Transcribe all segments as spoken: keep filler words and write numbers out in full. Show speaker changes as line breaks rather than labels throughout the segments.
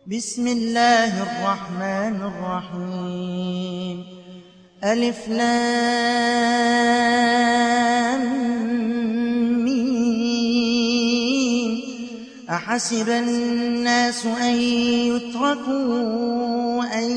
بسم الله الرحمن الرحيم ألف لام ميم أحسب الناس أن يتركوا أن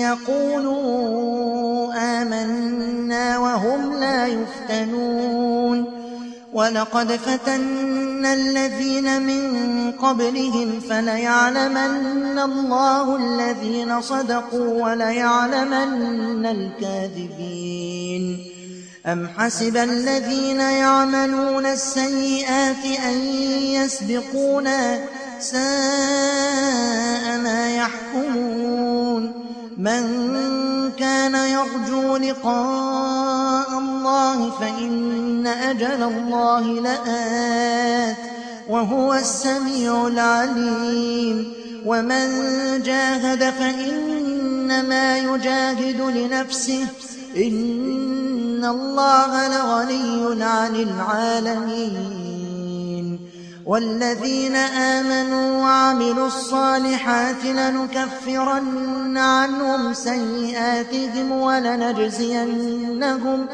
يقولوا آمنا وهم لا يفتنون ولقد فتنا الذين من قبلهم فليعلمن الله الذين صدقوا وليعلمن الكاذبين أم حسب الذين يعملون السيئات أن يسبقونا ساء ما يحكمون من كان يرجو لقاء الله فإن أجل الله لآت وهو السميع العليم ومن جاهد فإنما يجاهد لنفسه إن الله لغني عن العالمين والذين آمنوا وعملوا الصالحات لنكفرن عنهم سيئاتهم ولنجزينهم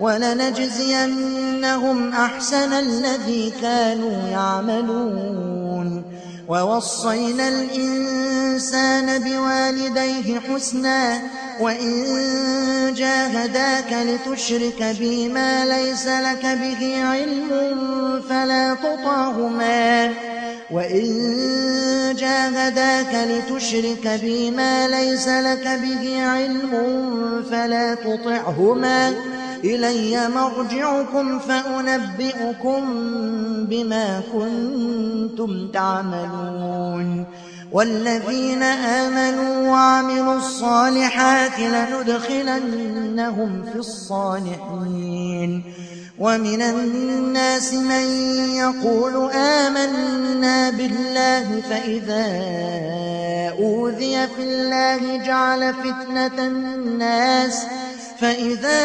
ولنجزينهم أحسن الذي كانوا يعملون ووصينا الإنسان بوالديه حسنا وإن جاهداك لتشرك بي ما ليس لك به علم فلا تطعهما وإن جاهداك لتشرك بي ما ليس لك به علم فلا تطعهما إلي مرجعكم فأنبئكم بما كنتم تعملون والذين آمنوا وعملوا الصالحات لندخلنهم في الصالحين ومن الناس من يقول آمنا بالله فإذا أوذي في الله جعل فتنة الناس فإذا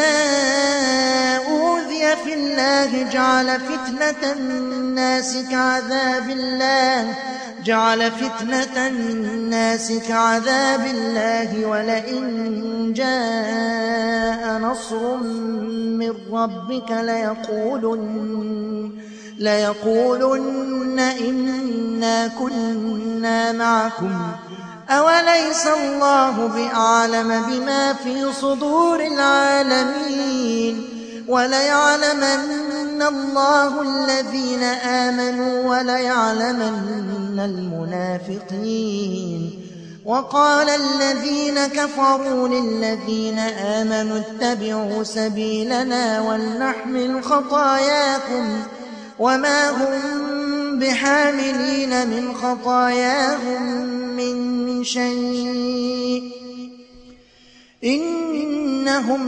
أوذي في الله جعل فتنة الناس كعذاب الله جعل فتنة الناس كعذاب الله ولئن جاء نصر من ربك ليقولن ليقولن إنا كنا معكم أوليس الله بأعلم بما في صدور العالمين وليعلمن الله الذين آمنوا وليعلمن المنافقين وقال الذين كفروا للذين آمنوا اتبعوا سبيلنا ولنحمل خطاياكم وما هم بحاملين من خطاياهم من شيء إنهم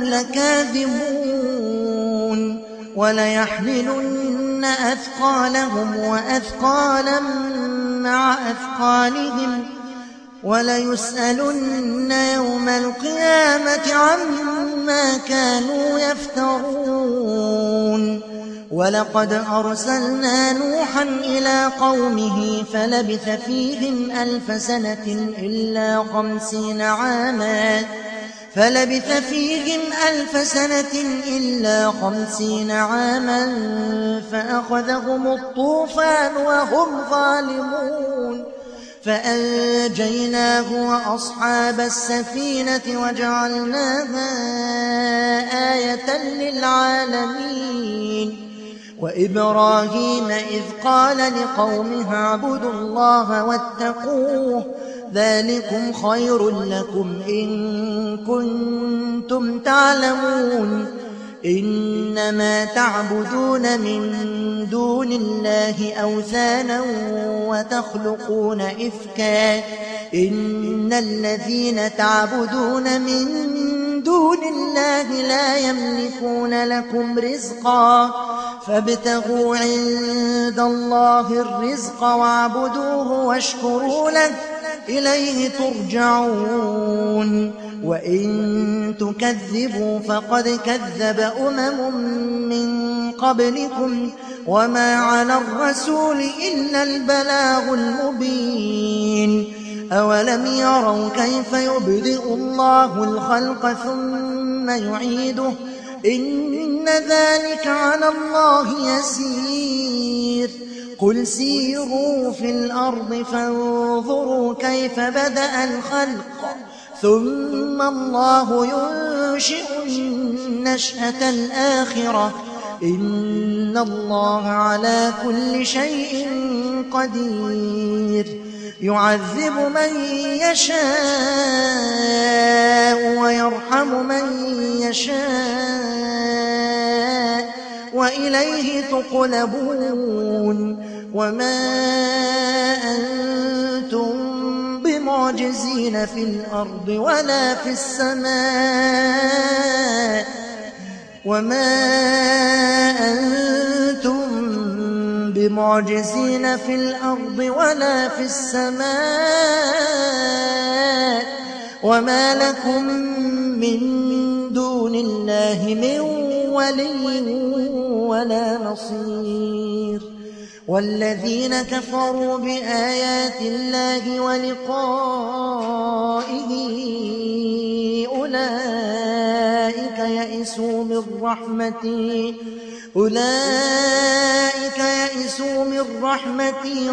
لكاذبون وليحملن أثقالهم وأثقالا مع أثقالهم وليسألن يوم القيامة عما كانوا يفترون ولقد أرسلنا نوحا إلى قومه فلبث فيهم ألف سنة إلا خمسين عاما فلبث فيهم ألف سنة إلا خمسين عاما فأخذهم الطوفان وهم ظالمون فأنجيناه وأصحاب السفينة وجعلناها آية للعالمين وإبراهيم إذ قال لقومه اعبدوا الله واتقوه ذلكم خير لكم إن كنتم تعلمون إنما تعبدون من دون الله أوثانا وتخلقون إفكا إن الذين تعبدون من دون الله لا يملكون لكم رزقا فابتغوا عند الله الرزق واعبدوه واشكروا له إليه ترجعون وإن تكذبوا فقد كذب أمم من قبلكم وما على الرسول إلا البلاغ المبين أولم يروا كيف يبدئ الله الخلق ثم يعيده إن ذلك على الله يسير قل سيروا في الأرض فانظروا كيف بدأ الخلق ثم الله ينشئ النشأة الآخرة إن الله على كل شيء قدير يعذب من يشاء ويرحم من يشاء وإليه تقلبون وما أنتم بمعجزين في الأرض ولا في السماء وما أنتم بمعجزين في الأرض ولا في السماء وما لكم من دون الله من ولي ولا نصير والذين كفروا بآيات الله ولقائه أولئك يئسوا من رحمتي أولئك يئسوا من رحمتي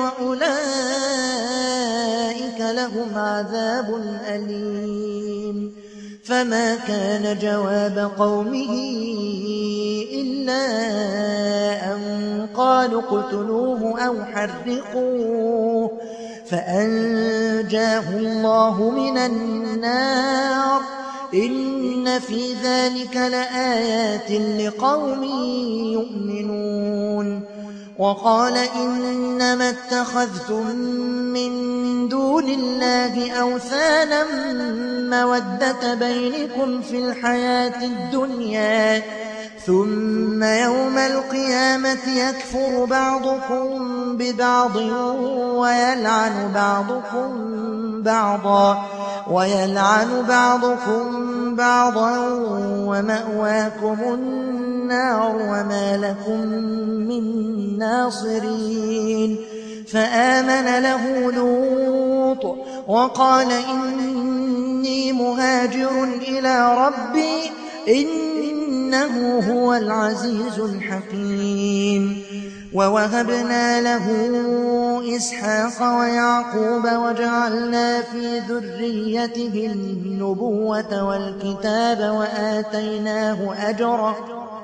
وأولئك لهم عذاب أليم فما كان جواب قومه إلا أن قالوا اقتلوه أو حرقوه فأنجاه الله من النار إن في ذلك لآيات لقوم يؤمنون وقال إنما اتخذتم من دون الله أوثانا مودة بينكم في الحياة الدنيا ثم يوم القيامة يكفر بعضكم ببعض ويلعن بعضكم بعضا ويلعن بعضكم بعضا ومأواكم النار وما لكم من ناصرين فآمن له لوط وقال إني مهاجر إلى ربي إنه هو العزيز الحكيم ووهبنا له إسحاق ويعقوب وجعلنا في ذريته النبوة والكتاب وآتيناه أجره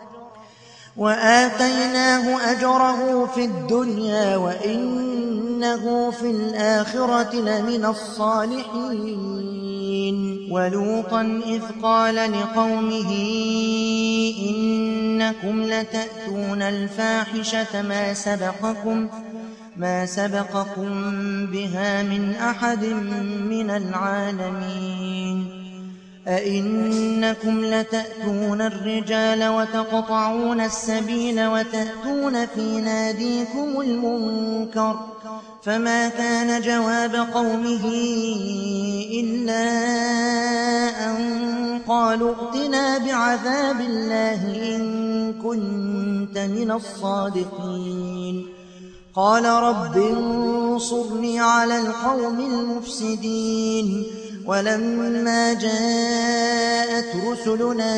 وآتيناه أجره في الدنيا وإنه في الآخرة لمن الصالحين ولوطا إذ قال لقومه إنكم لتأتون الفاحشة ما سبقكم ما سبقكم بها من أحد من العالمين أئنكم لتأتون الرجال وتقطعون السبيل وتأتون في ناديكم المنكر فما كان جواب قومه إلا أن قالوا ائتنا بعذاب الله إن كنت من الصادقين قال رب انصرني على القوم المفسدين ولما جاءت رسلنا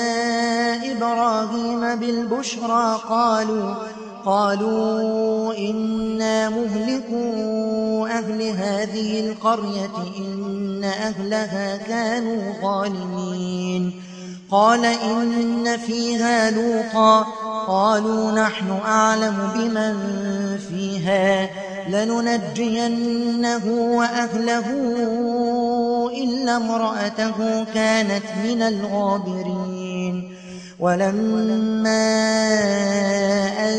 إبراهيم بالبشرى قالوا قالوا إنا مهلكو أهل هذه القرية إن أهلها كانوا ظالمين قال إن فيها لوطا قالوا نحن أعلم بمن فيها لننجينه وأهله إلا امرأته كانت من الغابرين ولما أن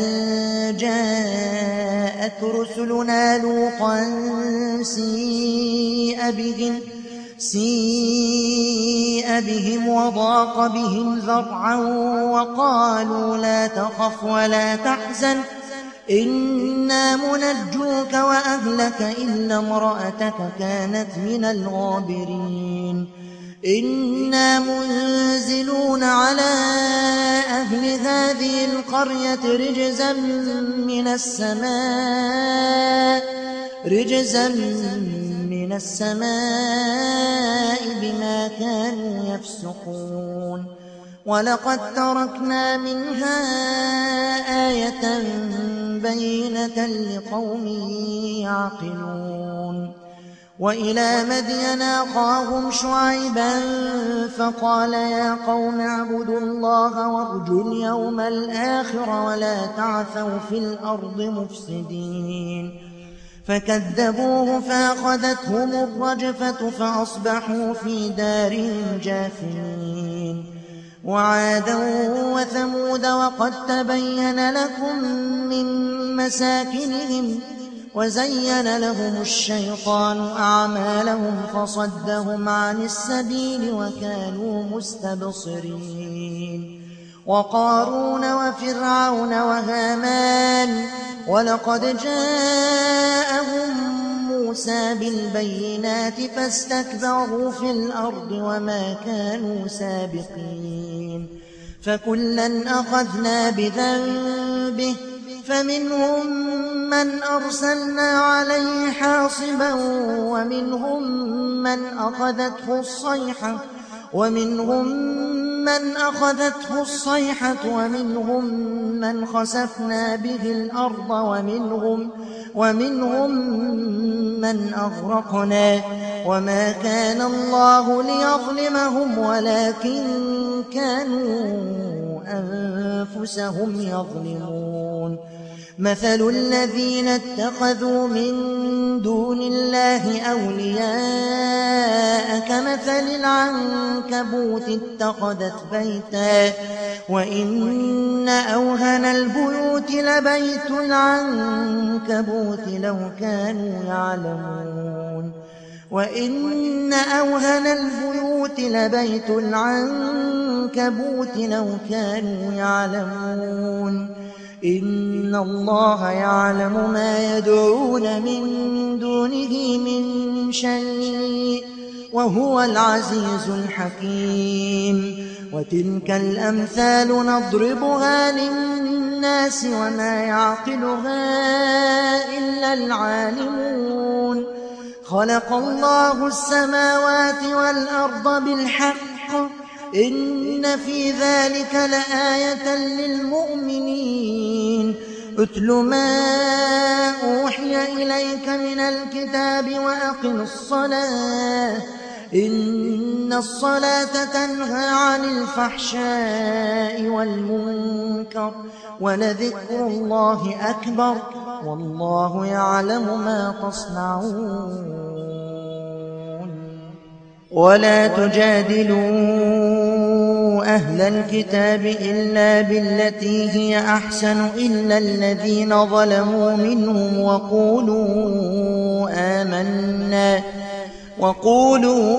جاءت رسلنا لوطا سيء بهم سيء بهم وضاق بهم ذرعا وقالوا لا تخف ولا تحزن إنا منجوك وأهلك إلا امرأتك كانت من الغابرين إنا منزلون على أهل هذه القرية رجزا من السماء رجزا من من السماء بما كانوا يفسقون ولقد تركنا منها آية بينة لقوم يعقلون وإلى مدين أخاهم شعيبا فقال يا قوم اعبدوا الله وارجوا اليوم الآخر ولا تعثوا في الأرض مفسدين فكذبوه فأخذتهم الرجفة فأصبحوا في دارهم جاثمين وعادا وثمود وقد تبين لكم من مساكنهم وزين لهم الشيطان أعمالهم فصدهم عن السبيل وكانوا مستبصرين وقارون وفرعون وهامان ولقد جاءهم موسى بالبينات فاستكبروا في الأرض وما كانوا سابقين فكلا أخذنا بذنبه فمنهم من أرسلنا عليه حاصبا ومنهم من أخذته الصيحة ومنهم من أخذته الصيحة ومنهم من خسفنا به الأرض ومنهم ومنهم من أغرقنا وما كان الله ليظلمهم ولكن كانوا أنفسهم يظلمون مثل الذين اتخذوا من دون الله أولياء كمثل العنكبوت اتخذت بيتا وإن أوهن البيوت لبيت العنكبوت لو كانوا يعلمون وإن أوهن البيوت لبيت العنكبوت لو كانوا يعلمون إن الله يعلم ما يدعون من دونه من شيء وهو العزيز الحكيم وتلك الأمثال نضربها للناس وما يعقلها إلا العالمون خلق الله السماوات والأرض بالحق إن في ذلك لآية للمؤمنين اتل ما أوحي إليك من الكتاب وأقم الصلاة إن الصلاة تنهى عن الفحشاء والمنكر ولذكر الله أكبر والله يعلم ما تصنعون ولا تجادلوا أهل الكتاب إلا بالتي هي أحسن إلا الذين ظلموا منهم وقولوا آمنا وقولوا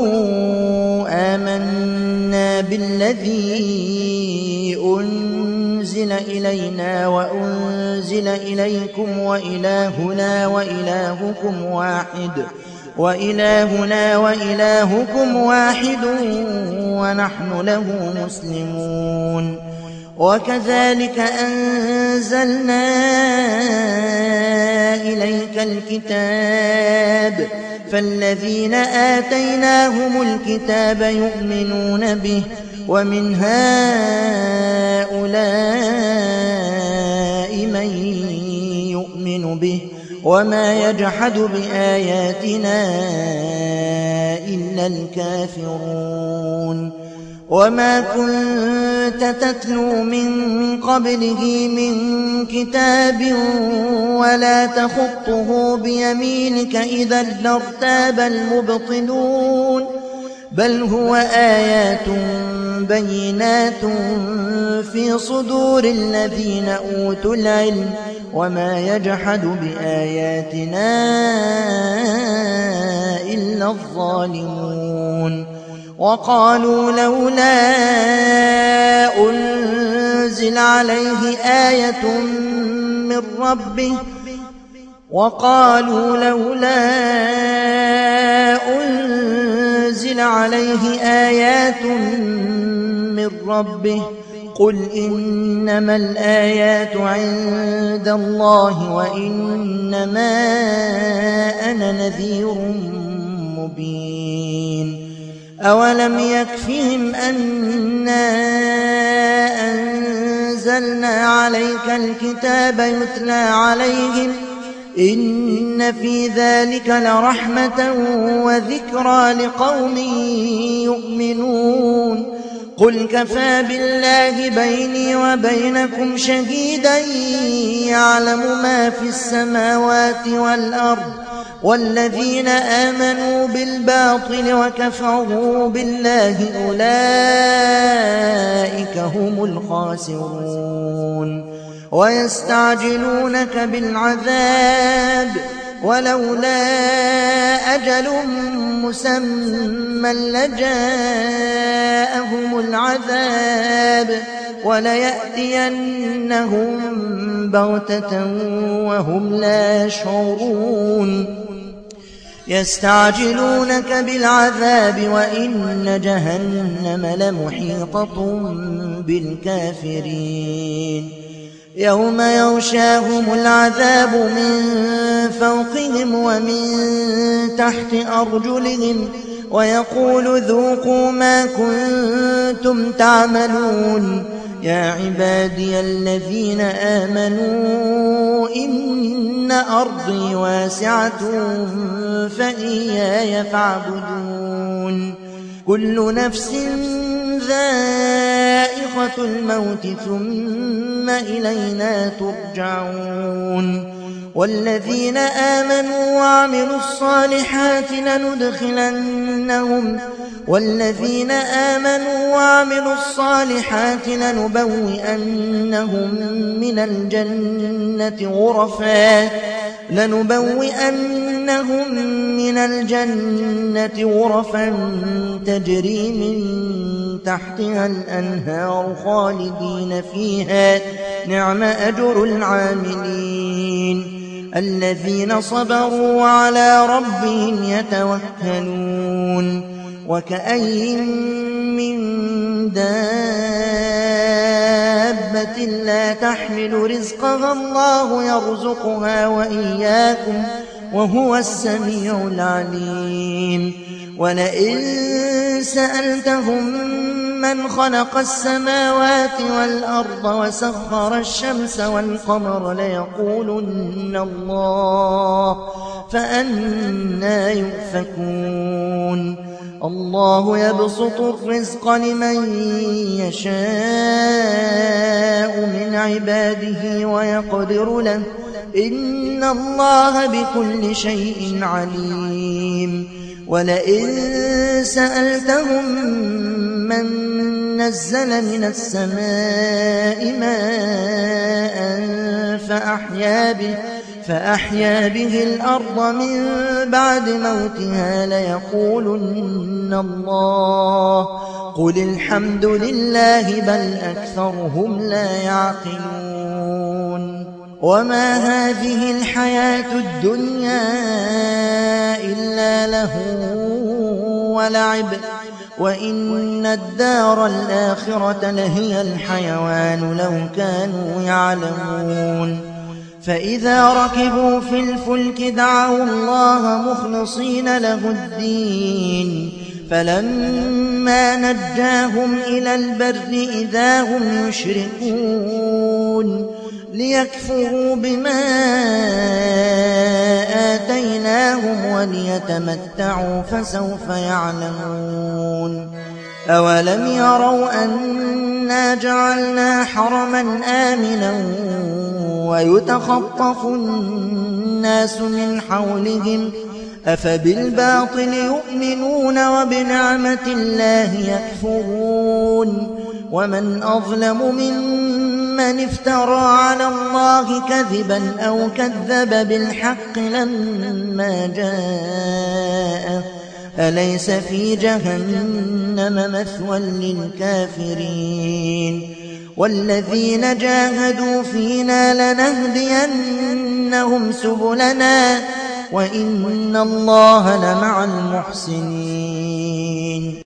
آمنا بالذي أنزل إلينا وأنزل إليكم وإلهنا وإلهكم واحد وإلهنا وإلهكم واحد ونحن له مسلمون وكذلك أنزلنا إليك الكتاب فالذين آتيناهم الكتاب يؤمنون به ومن هؤلاء من يؤمن به وما يجحد بآياتنا إلا الكافرون وما كنت تتلو من قبله من كتاب ولا تخطه بيمينك إذا لارتاب المبطلون بل هو آيات بينات في صدور الذين أوتوا العلم وما يجحد بآياتنا إلا الظالمون وقالوا لولا أنزل عليه آية من ربه وقالوا لولا أنزل عليه آيات من ربه قل إنما الآيات عند الله وإنما أنا نذير مبين أولم يكفهم أنا أنزلنا عليك الكتاب يتلى عليهم إن في ذلك لرحمة وذكرى لقوم يؤمنون قل كفى بالله بيني وبينكم شهيدا يعلم ما في السماوات والأرض والذين آمنوا بالباطل وكفروا بالله أولئك هم الخاسرون ويستعجلونك بالعذاب ولولا أجل مسمى لجاءهم العذاب وليأتينهم بغتة وهم لا يشعرون يستعجلونك بالعذاب وإن جهنم لمحيطة بالكافرين يوم يغشاهم العذاب من فوقهم ومن تحت أرجلهم ويقول ذوقوا ما كنتم تعملون يا عبادي الذين آمنوا إن أرضي واسعة فإياي فاعبدون كل نفس ذائقة الموت ثم إلينا ترجعون والذين آمنوا وعملوا الصالحات لندخلنهم والذين آمنوا وعملوا الصالحات لنبوئنهم من الجنة غرفا لنبوئنهم من الجنة غرفا تجري من تحتها الأنهار خالدين فيها نعم أجر العاملين الذين صبروا وعلى ربهم يتوكلون وكأي من دابة لا تحمل رزقها الله يرزقها وإياكم وهو السميع العليم ولئن سألتهم من خلق السماوات والأرض وسخر الشمس والقمر ليقولن الله فأنى يؤفكون الله يبسط الرزق لمن يشاء من عباده ويقدر له إن الله بكل شيء عليم ولئن سألتهم من نزل من السماء ماء فأحيا به فأحيا به الأرض من بعد موتها ليقولن الله قل الحمد لله بل أكثرهم لا يعقلون وما هذه الحياة الدنيا إلا لهو ولعب وإن الدار الآخرة لهي الحيوان لو كانوا يعلمون فإذا ركبوا في الفلك دعوا الله مخلصين له الدين فلما نجاهم إلى البر إذا هم يشركون ليكفروا بما آتيناهم وليتمتعوا فسوف يعلمون أولم يروا أنا جعلنا حرما آمنا ويتخطف الناس من حولهم أفبالباطل يؤمنون وبنعمة الله يكفرون ومن أظلم ممن افترى على الله كذبا أو كذب بالحق لما جاءه أليس في جهنم مثوى للكافرين والذين جاهدوا فينا لنهدينهم سبلنا وإن الله لمع المحسنين